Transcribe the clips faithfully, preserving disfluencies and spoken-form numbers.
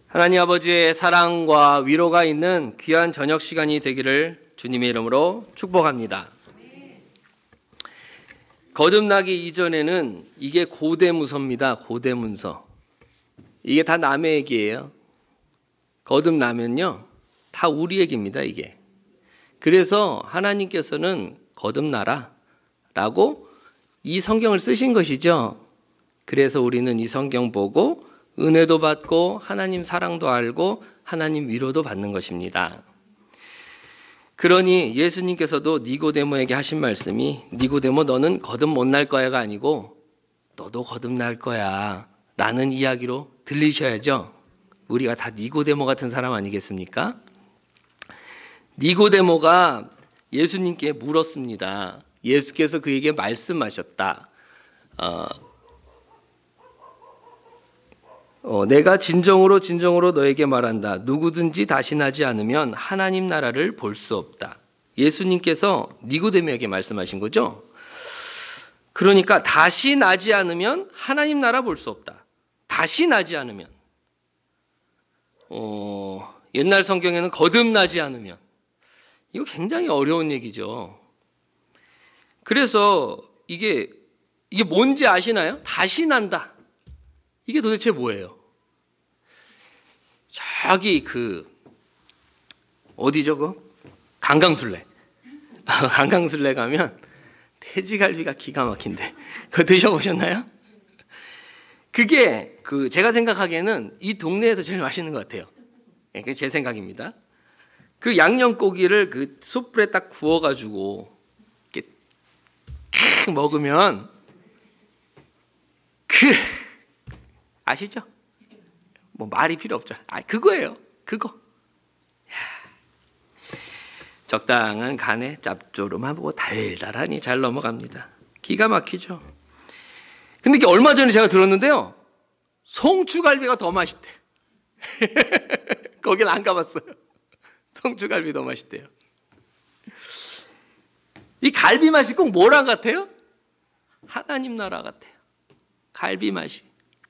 하나님 아버지의 사랑과 위로가 있는 귀한 저녁 시간이 되기를 주님의 이름으로 축복합니다. 거듭나기 이전에는 이게 고대문서입니다. 고대문서. 이게 다 남의 얘기예요. 거듭나면요, 다 우리 얘기입니다, 이게. 그래서 하나님께서는 거듭나라 라고 이 성경을 쓰신 것이죠. 그래서 우리는 이 성경 보고 은혜도 받고 하나님 사랑도 알고 하나님 위로도 받는 것입니다. 그러니 예수님께서도 니고데모에게 하신 말씀이 니고데모 너는 거듭 못 날 거야가 아니고 너도 거듭날 거야 라는 이야기로 들리셔야죠. 우리가 다 니고데모 같은 사람 아니겠습니까? 니고데모가 예수님께 물었습니다. 예수께서 그에게 말씀하셨다. 어, 어, 내가 진정으로 진정으로 너에게 말한다. 누구든지 다시 나지 않으면 하나님 나라를 볼 수 없다. 예수님께서 니고데모에게 말씀하신 거죠. 그러니까 다시 나지 않으면 하나님 나라 볼 수 없다. 다시 나지 않으면. 어, 옛날 성경에는 거듭나지 않으면. 이거 굉장히 어려운 얘기죠. 그래서 이게 이게 뭔지 아시나요? 다시 난다. 이게 도대체 뭐예요? 저기 그 어디죠? 그 강강술래. 강강술래 가면 돼지갈비가 기가 막힌데 그거 드셔보셨나요? 그게 그 제가 생각하기에는 이 동네에서 제일 맛있는 것 같아요. 그게 제 생각입니다. 그 양념고기를 그 숯불에 딱 구워가지고 이렇게 탁 먹으면 그 아시죠? 뭐 말이 필요 없죠. 아, 그거예요. 그거. 적당한 간에 짭조름하고 달달하니 잘 넘어갑니다. 기가 막히죠. 근데 이게 얼마 전에 제가 들었는데요. 송추갈비가 더 맛있대. 거긴 안 가봤어요. 송추갈비 더 맛있대요. 이 갈비 맛이 꼭 뭐랑 같아요? 하나님 나라 같아요. 갈비 맛이.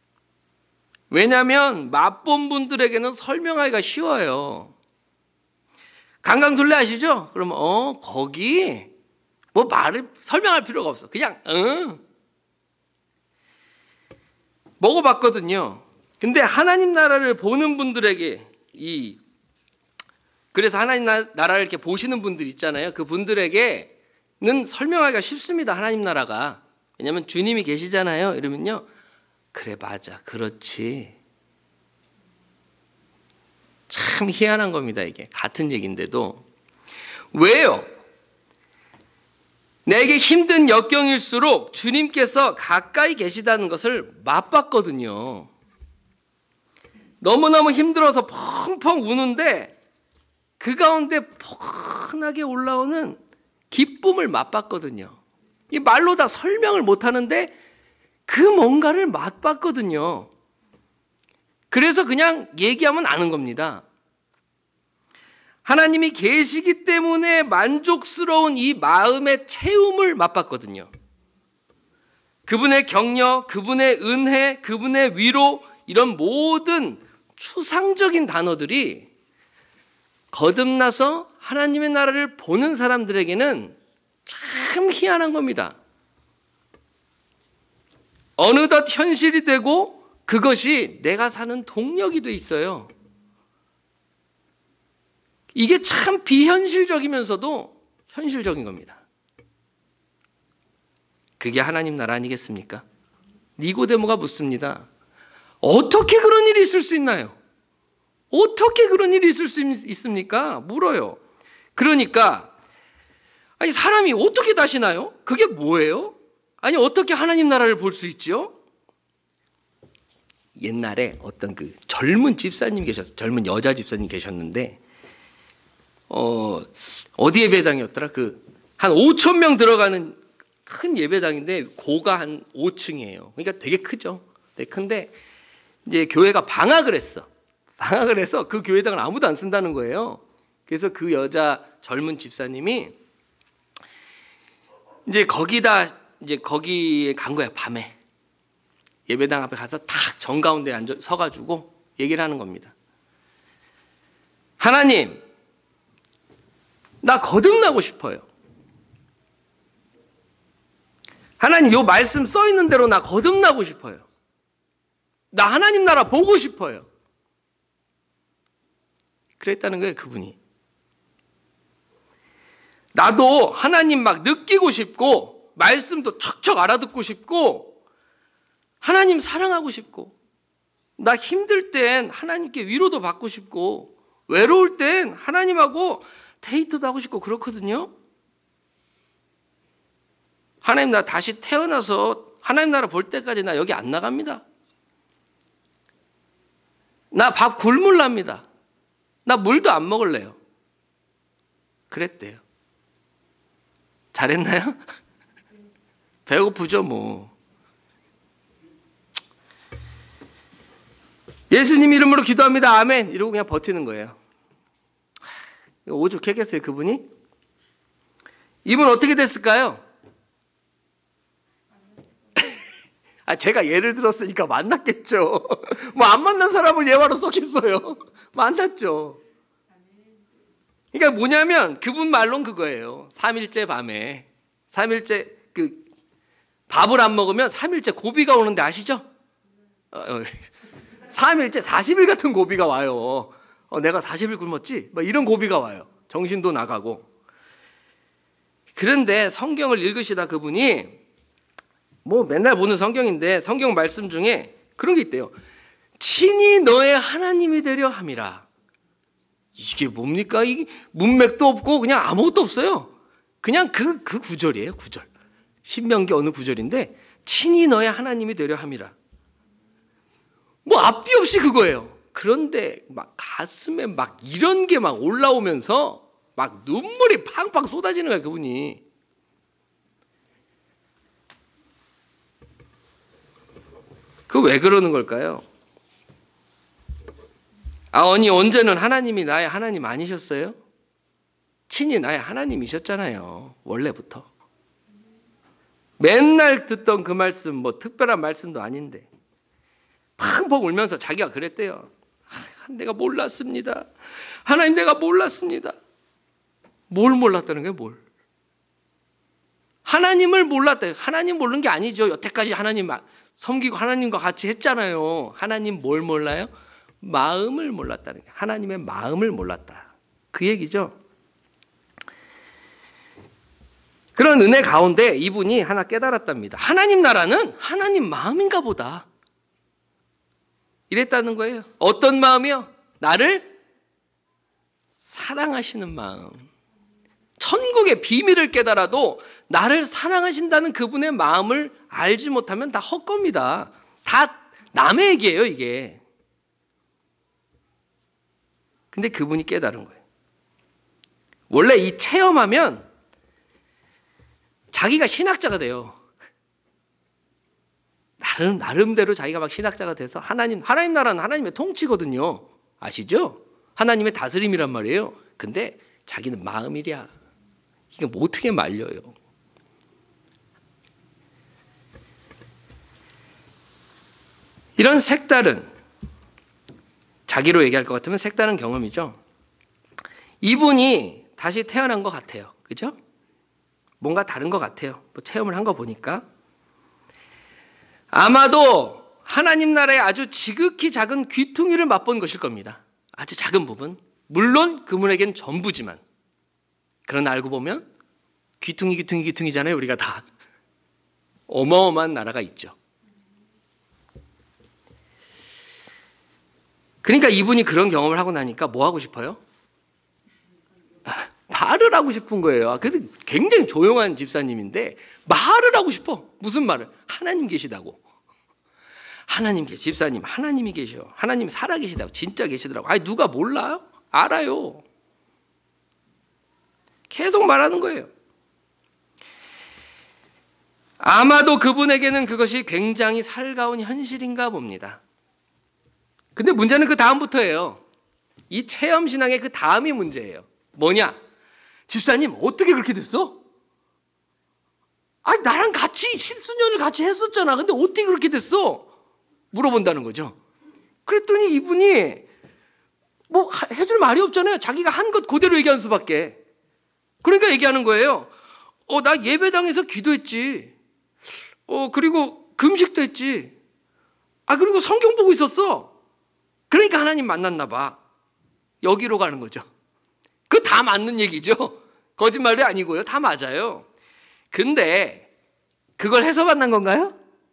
왜냐하면 맛본 분들에게는 설명하기가 쉬워요. 강강술래 아시죠? 그러면 어 거기 뭐 말을 설명할 필요가 없어. 그냥 응 먹어봤거든요. 근데 하나님 나라를 보는 분들에게 이 그래서 하나님 나라를 이렇게 보시는 분들 있잖아요. 그 분들에게는 설명하기가 쉽습니다. 하나님 나라가. 왜냐하면 주님이 계시잖아요. 이러면요. 그래 맞아 그렇지. 참 희한한 겁니다. 이게 같은 얘기인데도. 왜요? 내게 힘든 역경일수록 주님께서 가까이 계시다는 것을 맛봤거든요. 너무너무 힘들어서 펑펑 우는데 그 가운데 포근하게 올라오는 기쁨을 맛봤거든요. 이 말로 다 설명을 못하는데 그 뭔가를 맛봤거든요. 그래서 그냥 얘기하면 아는 겁니다. 하나님이 계시기 때문에 만족스러운 이 마음의 채움을 맛봤거든요. 그분의 격려, 그분의 은혜, 그분의 위로 이런 모든 추상적인 단어들이 거듭나서 하나님의 나라를 보는 사람들에게는 참 희한한 겁니다. 어느덧 현실이 되고 그것이 내가 사는 동력이 돼 있어요. 이게 참 비현실적이면서도 현실적인 겁니다. 그게 하나님 나라 아니겠습니까? 니고데모가 묻습니다. 어떻게 그런 일이 있을 수 있나요? 어떻게 그런 일이 있을 수 있습니까? 물어요. 그러니까 아니 사람이 어떻게 다시 나요? 그게 뭐예요? 아니 어떻게 하나님 나라를 볼 수 있죠? 옛날에 어떤 그 젊은 집사님 계셨어요. 젊은 여자 집사님 계셨는데 어 어디 예배당이었더라? 그 한 오천 명 들어가는 큰 예배당인데 고가 한 오 층이에요. 그러니까 되게 크죠. 되게 큰데 이제 교회가 방학을 했어. 방학을 해서 그 교회당을 아무도 안 쓴다는 거예요. 그래서 그 여자 젊은 집사님이 이제 거기다 이제 거기에 간 거야. 밤에 예배당 앞에 가서 탁 정가운데 앉아 서가지고 얘기를 하는 겁니다. 하나님, 나 거듭나고 싶어요. 하나님, 요 말씀 써 있는 대로 나 거듭나고 싶어요. 나 하나님 나라 보고 싶어요. 그랬다는 거예요, 그분이. 나도 하나님 막 느끼고 싶고, 말씀도 척척 알아듣고 싶고, 하나님 사랑하고 싶고, 나 힘들 땐 하나님께 위로도 받고 싶고, 외로울 땐 하나님하고 데이트도 하고 싶고 그렇거든요. 하나님 나 다시 태어나서 하나님 나라 볼 때까지 나 여기 안 나갑니다. 나 밥 굶을랍니다. 나 물도 안 먹을래요. 그랬대요. 잘했나요? 배고프죠 뭐. 예수님 이름으로 기도합니다. 아멘. 이러고 그냥 버티는 거예요. 오죽했겠어요 그분이? 이분 어떻게 됐을까요? 아, 제가 예를 들었으니까 만났겠죠. 뭐 안 만난 사람을 예화로 썼겠어요. 만났죠. 그러니까 뭐냐면 그분 말론 그거예요. 삼일째 밤에 삼일째 그 밥을 안 먹으면 삼일째 고비가 오는데 아시죠? 어, 어, 삼일째 사십 일 같은 고비가 와요. 어, 내가 사십 일 굶었지? 막 이런 고비가 와요. 정신도 나가고. 그런데 성경을 읽으시다 그분이 뭐 맨날 보는 성경인데 성경 말씀 중에 그런 게 있대요. 친히 너의 하나님이 되려 함이라. 이게 뭡니까? 이게 문맥도 없고 그냥 아무것도 없어요. 그냥 그, 그 구절이에요. 구절. 신명기 어느 구절인데 친히 너의 하나님이 되려 함이라. 뭐 앞뒤 없이 그거예요. 그런데 막 가슴에 막 이런 게 막 올라오면서 막 눈물이 팡팡 쏟아지는 거야 그분이. 그 왜 그러는 걸까요? 아, 아니 언제는 하나님이 나의 하나님 아니셨어요? 친히 나의 하나님이셨잖아요. 원래부터. 맨날 듣던 그 말씀 뭐 특별한 말씀도 아닌데 팡팡 울면서 자기가 그랬대요. 아, 내가 몰랐습니다. 하나님 내가 몰랐습니다. 뭘 몰랐다는 거예요? 뭘? 하나님을 몰랐다. 하나님 모르는 게 아니죠. 여태까지 하나님 섬기고 하나님과 같이 했잖아요. 하나님 뭘 몰라요? 마음을 몰랐다는 거예요. 하나님의 마음을 몰랐다. 그 얘기죠. 그런 은혜 가운데 이분이 하나 깨달았답니다. 하나님 나라는 하나님 마음인가 보다. 이랬다는 거예요. 어떤 마음이요? 나를 사랑하시는 마음. 천국의 비밀을 깨달아도 나를 사랑하신다는 그분의 마음을 알지 못하면 다 헛겁니다. 다 남의 얘기예요, 이게. 근데 그분이 깨달은 거예요. 원래 이 체험하면 자기가 신학자가 돼요. 나름, 나름대로 자기가 막 신학자가 돼서 하나님, 하나님 나라는 하나님의 통치거든요. 아시죠? 하나님의 다스림이란 말이에요. 근데 자기는 마음이랴. 이게 뭐 어떻게 말려요? 이런 색다른, 자기로 얘기할 것 같으면 색다른 경험이죠. 이분이 다시 태어난 것 같아요. 그죠? 뭔가 다른 것 같아요. 뭐 체험을 한 거 보니까. 아마도 하나님 나라의 아주 지극히 작은 귀퉁이를 맛본 것일 겁니다. 아주 작은 부분. 물론 그분에겐 전부지만. 그러나 알고 보면 귀퉁이 귀퉁이 귀퉁이잖아요. 우리가 다. 어마어마한 나라가 있죠. 그러니까 이분이 그런 경험을 하고 나니까 뭐 하고 싶어요? 아, 말을 하고 싶은 거예요. 그래서 굉장히 조용한 집사님인데 말을 하고 싶어. 무슨 말을? 하나님 계시다고. 하나님 계시, 집사님 하나님이 계셔. 하나님 살아 계시다고. 진짜 계시더라고. 아니 누가 몰라요? 알아요. 계속 말하는 거예요. 아마도 그분에게는 그것이 굉장히 살가운 현실인가 봅니다. 근데 문제는 그 다음부터예요. 이 체험신앙의 그 다음이 문제예요. 뭐냐? 집사님 어떻게 그렇게 됐어? 아니 나랑 같이 십수년을 같이 했었잖아. 근데 어떻게 그렇게 됐어? 물어본다는 거죠. 그랬더니 이분이 뭐 해줄 말이 없잖아요. 자기가 한 것 그대로 얘기하는 수밖에. 그러니까 얘기하는 거예요. 어, 나 예배당에서 기도했지. 어, 그리고 금식도 했지. 아, 그리고 성경 보고 있었어. 그러니까 하나님 만났나 봐. 여기로 가는 거죠. 그거 다 맞는 얘기죠. 거짓말이 아니고요. 다 맞아요. 근데 그걸 해서 만난 건가요?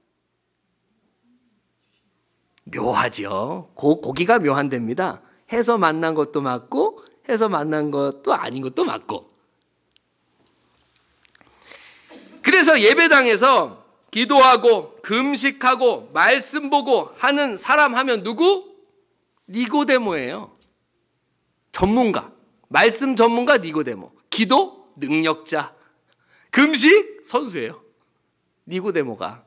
묘하죠. 고, 고기가 묘한답니다. 해서 만난 것도 맞고 해서 만난 것도 아닌 것도 맞고. 그래서 예배당에서 기도하고 금식하고 말씀 보고 하는 사람 하면 누구? 니고데모예요. 전문가. 말씀 전문가 니고데모. 기도 능력자. 금식 선수예요. 니고데모가.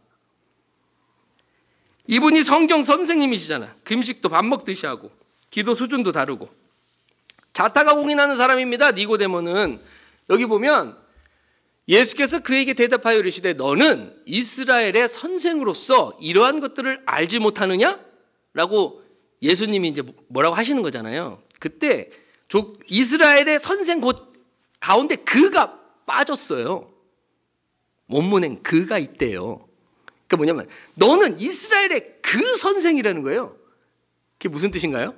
이분이 성경 선생님이시잖아. 금식도 밥 먹듯이 하고 기도 수준도 다르고 자타가 공인하는 사람입니다. 니고데모는. 여기 보면 예수께서 그에게 대답하여 이르시되 너는 이스라엘의 선생으로서 이러한 것들을 알지 못하느냐? 라고 예수님이 이제 뭐라고 하시는 거잖아요. 그때 이스라엘의 선생 곧 가운데 그가 빠졌어요. 원문엔 그가 있대요. 그러니까 뭐냐면 너는 이스라엘의 그 선생이라는 거예요. 그게 무슨 뜻인가요?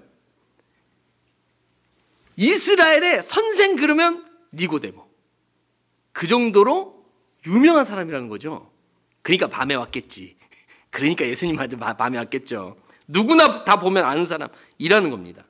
이스라엘의 선생 그러면 니고데모. 그 정도로 유명한 사람이라는 거죠. 그러니까 밤에 왔겠지. 그러니까 예수님한테 밤에 왔겠죠. 누구나 다 보면 아는 사람이라는 겁니다.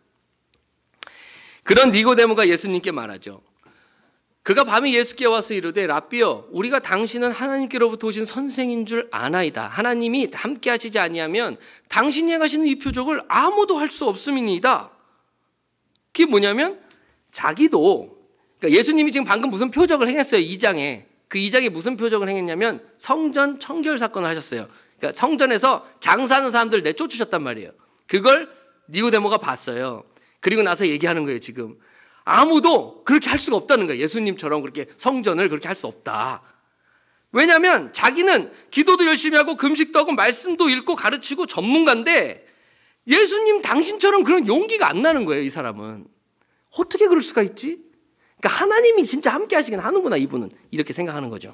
그런 니고데모가 예수님께 말하죠. 그가 밤에 예수께 와서 이르되 랍비여 우리가 당신은 하나님께로부터 오신 선생인 줄 아나이다. 하나님이 함께 하시지 아니하면 당신이 행하시는 이 표적을 아무도 할 수 없음이니이다. 그게 뭐냐면 자기도 그러니까 예수님이 지금 방금 무슨 표적을 행했어요. 이 장에. 그 이 장에 무슨 표적을 행했냐면 성전 청결 사건을 하셨어요. 그러니까 성전에서 장사하는 사람들 내쫓으셨단 말이에요. 그걸 니고데모가 봤어요. 그리고 나서 얘기하는 거예요. 지금. 아무도 그렇게 할 수가 없다는 거예요. 예수님처럼 그렇게 성전을 그렇게 할 수 없다. 왜냐하면 자기는 기도도 열심히 하고 금식도 하고 말씀도 읽고 가르치고 전문가인데 예수님 당신처럼 그런 용기가 안 나는 거예요. 이 사람은. 어떻게 그럴 수가 있지? 그러니까 하나님이 진짜 함께 하시긴 하는구나 이분은. 이렇게 생각하는 거죠.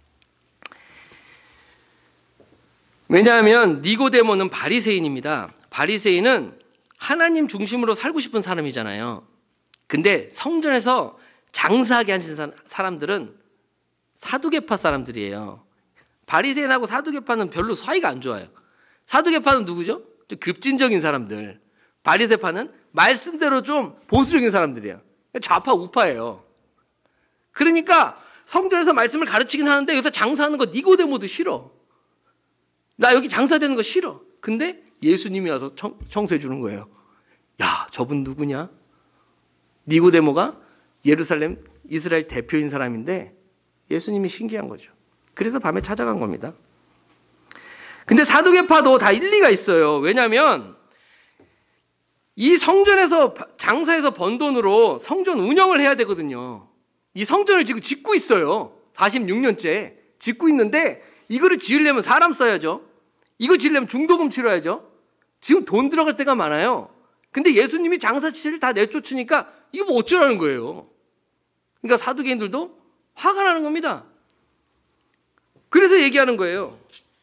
왜냐하면 니고데모는 바리새인입니다. 바리새인은 하나님 중심으로 살고 싶은 사람이잖아요. 근데 성전에서 장사하게 하신 사람들은 사두개파 사람들이에요. 바리새인하고 사두개파는 별로 사이가 안 좋아요. 사두개파는 누구죠? 좀 급진적인 사람들. 바리새파는 말씀대로 좀 보수적인 사람들이에요. 좌파 우파예요. 그러니까 성전에서 말씀을 가르치긴 하는데 여기서 장사하는 거 니고데모도 싫어. 나 여기 장사되는 거 싫어. 근데 예수님이 와서 청, 청소해 주는 거예요. 야, 저분 누구냐? 니고데모가 예루살렘 이스라엘 대표인 사람인데 예수님이 신기한 거죠. 그래서 밤에 찾아간 겁니다. 근데 사두개파도 다 일리가 있어요. 왜냐하면 이 성전에서 장사해서 번 돈으로 성전 운영을 해야 되거든요. 이 성전을 지금 짓고 있어요. 사십육 년째 짓고 있는데 이거를 지으려면 사람 써야죠. 이거 지으려면 중도금 치러야죠. 지금 돈 들어갈 때가 많아요. 근데 예수님이 장사치를 다 내쫓으니까 이거 뭐 어쩌라는 거예요. 그러니까 사두개인들도 화가 나는 겁니다. 그래서 얘기하는 거예요.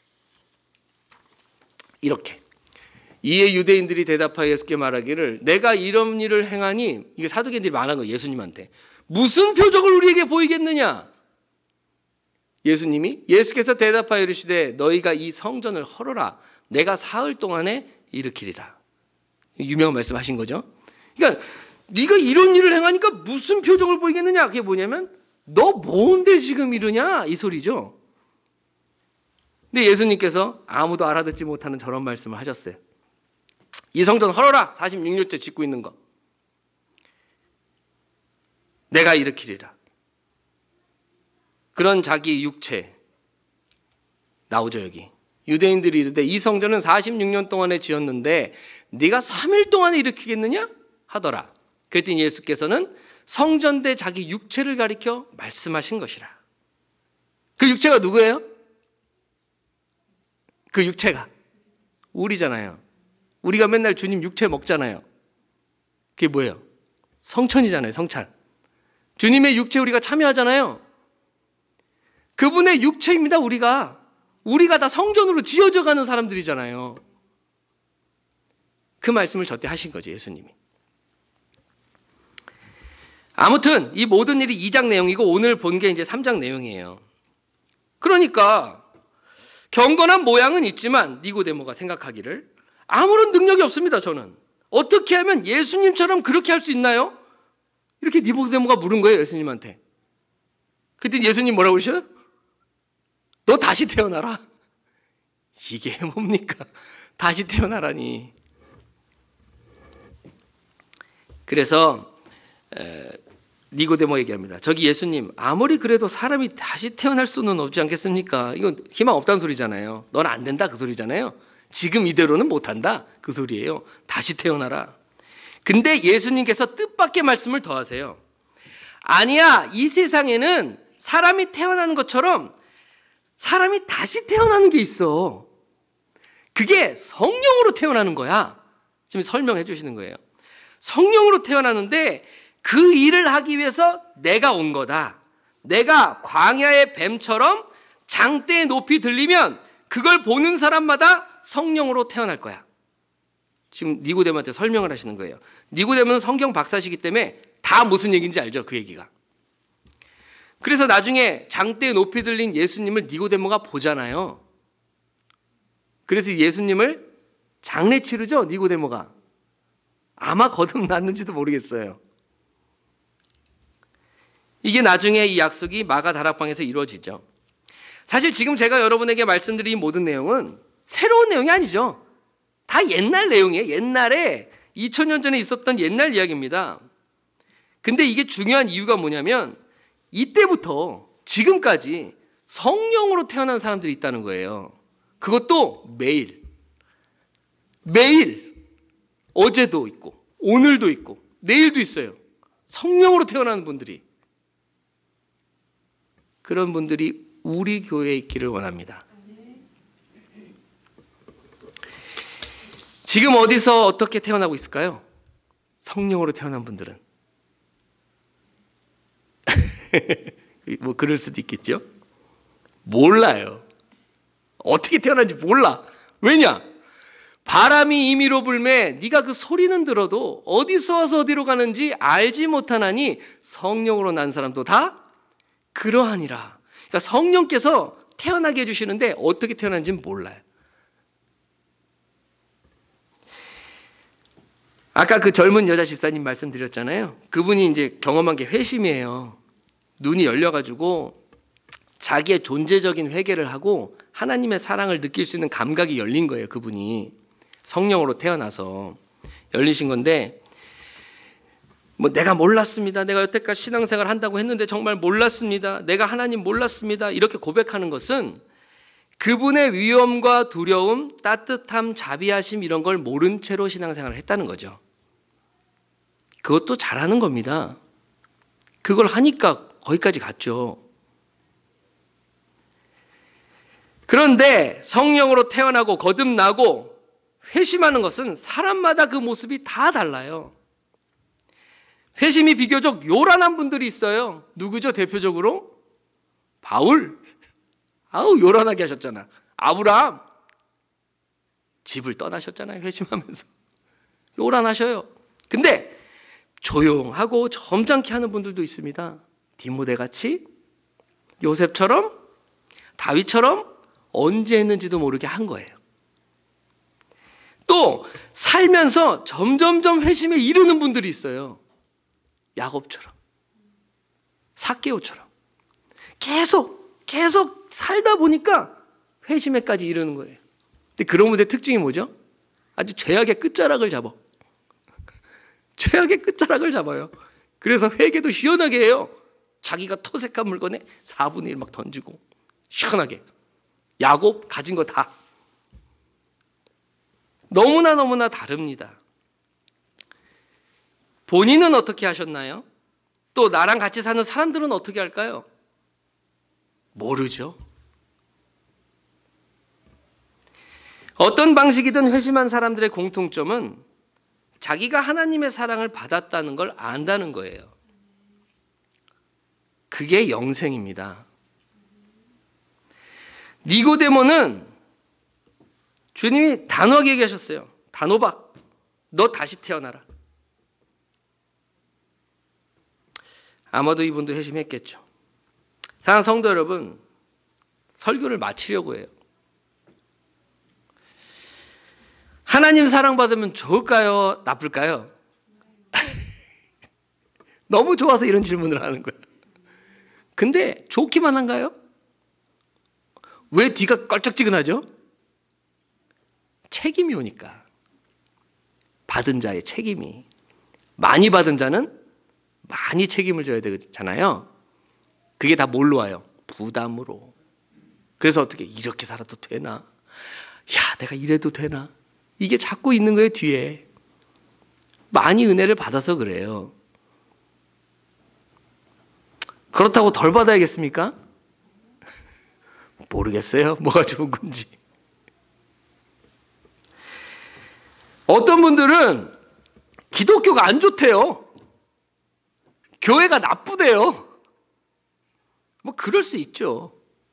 이렇게. 이에 유대인들이 대답하여 예수께 말하기를 내가 이런 일을 행하니 이게 사두개인들이 말한 거예요. 예수님한테. 무슨 표적을 우리에게 보이겠느냐? 예수님이 예수께서 대답하여 이르시되 너희가 이 성전을 헐어라. 내가 사흘 동안에 일으키리라. 유명한 말씀하신 거죠. 그러니까 네가 이런 일을 행하니까 무슨 표적을 보이겠느냐? 그게 뭐냐면 너 뭔데 지금 이러냐? 이 소리죠. 근데 예수님께서 아무도 알아듣지 못하는 저런 말씀을 하셨어요. 이 성전 헐어라. 사십육 년째 짓고 있는 거. 내가 일으키리라. 그런 자기 육체 나오죠 여기. 유대인들이 이르되 이 성전은 사십육 년 동안에 지었는데 네가 삼 일 동안에 일으키겠느냐? 하더라. 그랬더니 예수께서는 성전대 자기 육체를 가리켜 말씀하신 것이라. 그 육체가 누구예요? 그 육체가 우리잖아요. 우리가 맨날 주님 육체 먹잖아요. 그게 뭐예요? 성천이잖아요. 성찬. 주님의 육체 우리가 참여하잖아요. 그분의 육체입니다. 우리가. 우리가 다 성전으로 지어져 가는 사람들이잖아요. 그 말씀을 저때 하신 거죠. 예수님이. 아무튼 이 모든 일이 이 장 내용이고 오늘 본 게 이제 삼 장 내용이에요. 그러니까 경건한 모양은 있지만 니고데모가 생각하기를 아무런 능력이 없습니다. 저는. 어떻게 하면 예수님처럼 그렇게 할 수 있나요? 이렇게 니고데모가 물은 거예요. 예수님한테. 그때 예수님 뭐라고 그러셔요? 너 다시 태어나라. 이게 뭡니까? 다시 태어나라니. 그래서 에, 니고데모 얘기합니다. 저기 예수님, 아무리 그래도 사람이 다시 태어날 수는 없지 않겠습니까? 이건 희망 없다는 소리잖아요. 넌 안 된다 그 소리잖아요. 지금 이대로는 못한다 그 소리예요. 다시 태어나라. 근데 예수님께서 뜻밖의 말씀을 더 하세요. 아니야, 이 세상에는 사람이 태어나는 것처럼 사람이 다시 태어나는 게 있어. 그게 성령으로 태어나는 거야. 지금 설명해 주시는 거예요. 성령으로 태어나는데 그 일을 하기 위해서 내가 온 거다. 내가 광야의 뱀처럼 장대에 높이 들리면 그걸 보는 사람마다 성령으로 태어날 거야. 지금 니고데모한테 설명을 하시는 거예요. 니고데모는 성경 박사시기 때문에 다 무슨 얘기인지 알죠? 그 얘기가. 그래서 나중에 장대에 높이 들린 예수님을 니고데모가 보잖아요. 그래서 예수님을 장례 치르죠? 니고데모가. 아마 거듭났는지도 모르겠어요. 이게 나중에 이 약속이 마가 다락방에서 이루어지죠. 사실 지금 제가 여러분에게 말씀드린 모든 내용은 새로운 내용이 아니죠. 다 옛날 내용이에요. 옛날에 이천 년 전에 있었던 옛날 이야기입니다. 근데 이게 중요한 이유가 뭐냐면 이때부터 지금까지 성령으로 태어난 사람들이 있다는 거예요. 그것도 매일. 매일. 어제도 있고 오늘도 있고 내일도 있어요. 성령으로 태어나는 분들이. 그런 분들이 우리 교회에 있기를 원합니다. 지금 어디서 어떻게 태어나고 있을까요? 성령으로 태어난 분들은. 뭐 그럴 수도 있겠죠. 몰라요. 어떻게 태어난지 몰라. 왜냐? 바람이 임의로 불매 네가 그 소리는 들어도 어디서 와서 어디로 가는지 알지 못하나니 성령으로 난 사람도 다 그러하니라. 그러니까 성령께서 태어나게 해주시는데 어떻게 태어난지는 몰라요. 아까 그 젊은 여자 집사님 말씀드렸잖아요. 그분이 이제 경험한 게 회심이에요. 눈이 열려가지고 자기의 존재적인 회개를 하고 하나님의 사랑을 느낄 수 있는 감각이 열린 거예요. 그분이 성령으로 태어나서 열리신 건데, 뭐 내가 몰랐습니다. 내가 여태까지 신앙생활 한다고 했는데 정말 몰랐습니다. 내가 하나님 몰랐습니다. 이렇게 고백하는 것은 그분의 위험과 두려움, 따뜻함, 자비하심 이런 걸 모른 채로 신앙생활을 했다는 거죠. 그것도 잘하는 겁니다. 그걸 하니까 거기까지 갔죠. 그런데 성령으로 태어나고 거듭나고 회심하는 것은 사람마다 그 모습이 다 달라요. 회심이 비교적 요란한 분들이 있어요. 누구죠? 대표적으로? 바울. 아우 요란하게 하셨잖아. 아브라함. 집을 떠나셨잖아요. 회심하면서. 요란하셔요. 근데 조용하고 점잖게 하는 분들도 있습니다. 디모데같이, 요셉처럼, 다윗처럼 언제 했는지도 모르게 한 거예요. 또 살면서 점점점 회심에 이르는 분들이 있어요. 야곱처럼, 삭개오처럼 계속 계속 살다 보니까 회심에까지 이르는 거예요. 근데 그런 분들의 특징이 뭐죠? 아주 죄악의 끝자락을 잡아. 죄악의 끝자락을 잡아요. 그래서 회개도 시원하게 해요. 자기가 토색한 물건에 사분의 일 막 던지고 시원하게. 야곱 가진 거 다. 너무나 너무나 다릅니다. 본인은 어떻게 하셨나요? 또 나랑 같이 사는 사람들은 어떻게 할까요? 모르죠. 어떤 방식이든 회심한 사람들의 공통점은 자기가 하나님의 사랑을 받았다는 걸 안다는 거예요. 그게 영생입니다. 니고데모는 주님이 단호하게 얘기하셨어요. 단호박, 너 다시 태어나라. 아마도 이분도 회심했겠죠. 사랑하는 성도 여러분, 설교를 마치려고 해요. 하나님 사랑받으면 좋을까요? 나쁠까요? 너무 좋아서 이런 질문을 하는 거예요. 근데 좋기만 한가요? 왜 뒤가 껄쩍지근하죠? 책임이 오니까. 받은 자의 책임이. 많이 받은 자는 많이 책임을 져야 되잖아요. 그게 다 뭘로 와요? 부담으로. 그래서 어떻게 이렇게 살아도 되나? 야, 내가 이래도 되나? 이게 자꾸 있는 거예요, 뒤에. 많이 은혜를 받아서 그래요. 그렇다고 덜 받아야겠습니까? 모르겠어요. 뭐가 좋은 건지. 어떤 분들은 기독교가 안 좋대요. 교회가 나쁘대요. 뭐 그럴 수 있죠.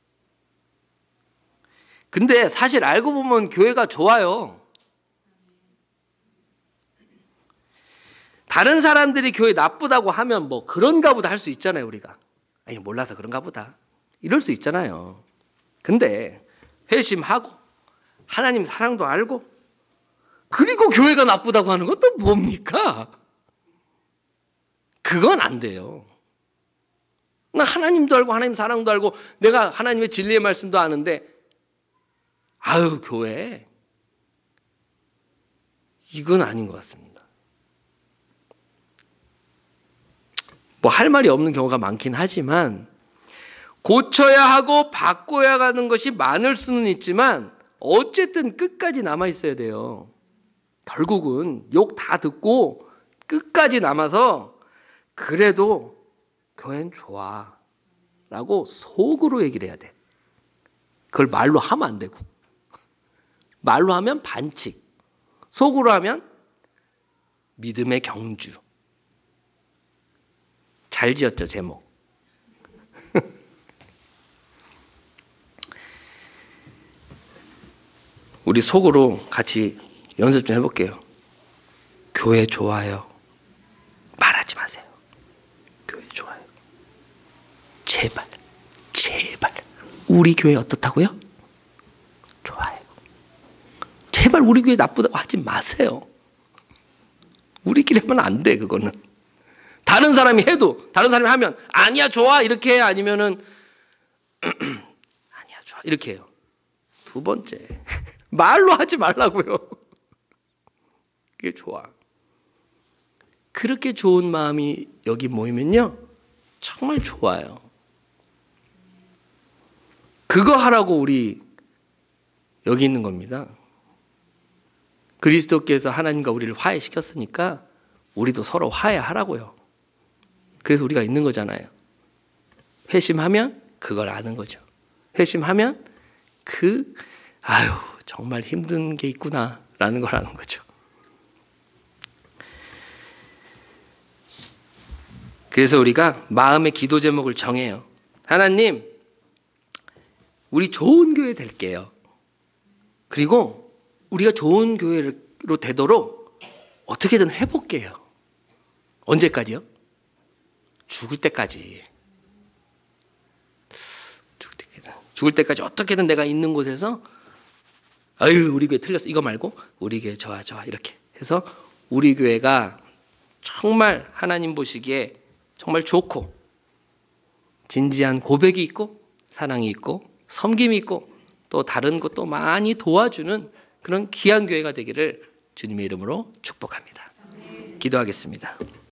근데 사실 알고 보면 교회가 좋아요. 다른 사람들이 교회 나쁘다고 하면 뭐 그런가 보다 할 수 있잖아요, 우리가. 아니, 몰라서 그런가 보다. 이럴 수 있잖아요. 근데 회심하고 하나님 사랑도 알고 그리고 교회가 나쁘다고 하는 건 또 뭡니까? 그건 안 돼요. 나 하나님도 알고 하나님 사랑도 알고 내가 하나님의 진리의 말씀도 아는데 아유, 교회 이건 아닌 것 같습니다. 뭐 할 말이 없는 경우가 많긴 하지만 고쳐야 하고 바꿔야 하는 것이 많을 수는 있지만 어쨌든 끝까지 남아 있어야 돼요. 결국은 욕 다 듣고 끝까지 남아서 그래도 교회는 좋아 라고 속으로 얘기를 해야 돼. 그걸 말로 하면 안 되고, 말로 하면 반칙, 속으로 하면 믿음의 경주. 잘 지었죠, 제목. 우리 속으로 같이 연습 좀 해볼게요. 교회 좋아요. 말하지 마세요. 교회 좋아요. 제발, 제발. 우리 교회 어떻다고요? 좋아요. 제발 우리 교회 나쁘다고 하지 마세요. 우리끼리 하면 안 돼, 그거는. 다른 사람이 해도, 다른 사람이 하면 아니야, 좋아 이렇게 해. 아니면은 아니야, 좋아 이렇게 해요. 두 번째, 말로 하지 말라고요. 그게 좋아. 그렇게 좋은 마음이 여기 모이면요 정말 좋아요. 그거 하라고 우리 여기 있는 겁니다. 그리스도께서 하나님과 우리를 화해시켰으니까 우리도 서로 화해하라고요. 그래서 우리가 있는 거잖아요. 회심하면 그걸 아는 거죠. 회심하면 그 아유 정말 힘든 게 있구나 라는 걸 아는 거죠. 그래서 우리가 마음의 기도 제목을 정해요. 하나님, 우리 좋은 교회 될게요. 그리고 우리가 좋은 교회로 되도록 어떻게든 해볼게요. 언제까지요? 죽을 때까지. 죽을 때까지. 죽을 때까지 어떻게든 내가 있는 곳에서 아유 우리 교회 틀렸어 이거 말고 우리 교회 좋아 좋아 이렇게 해서 우리 교회가 정말 하나님 보시기에 정말 좋고 진지한 고백이 있고 사랑이 있고 섬김이 있고 또 다른 것도 많이 도와주는 그런 귀한 교회가 되기를 주님의 이름으로 축복합니다. 기도하겠습니다.